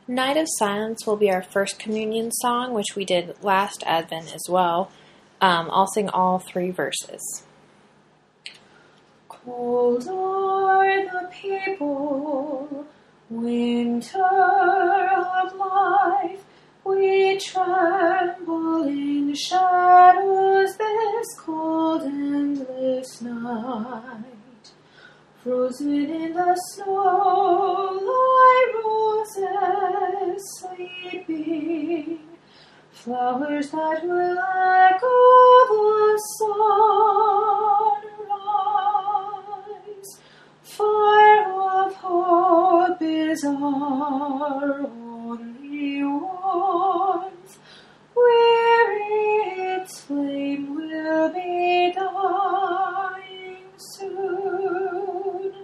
Night of Silence will be our first communion song, which we did last Advent as well. I'll sing all 3 verses. Cold are the people, winter of life, we tremble in shadows this cold endless night. Frozen in the snow lie roses sleeping, flowers that will echo the sunrise. Fire of hope is our only warmth, where its flame will be dying soon.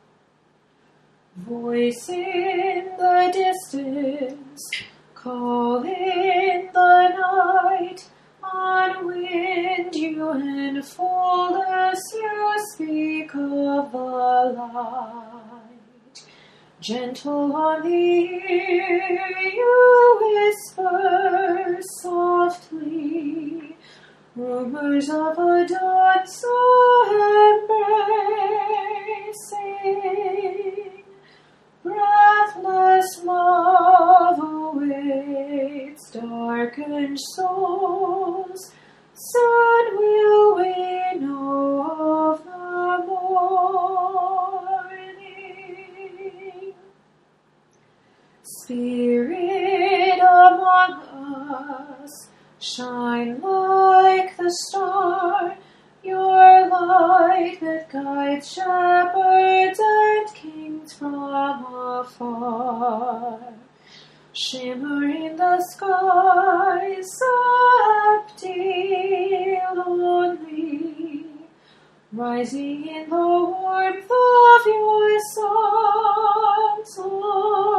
Voice in the distance, call in the night, on wind you enfold us, you speak of the light. Gentle on the ear you whisper softly, rumors of a dawn so embracing. Breathless love awaits darkened souls, soon will we know of the morning. Spirit among us, shine like the star, your light that guides shepherds and kings from afar. Shimmer in the sky, so empty, lonely, rising in the warmth of your son's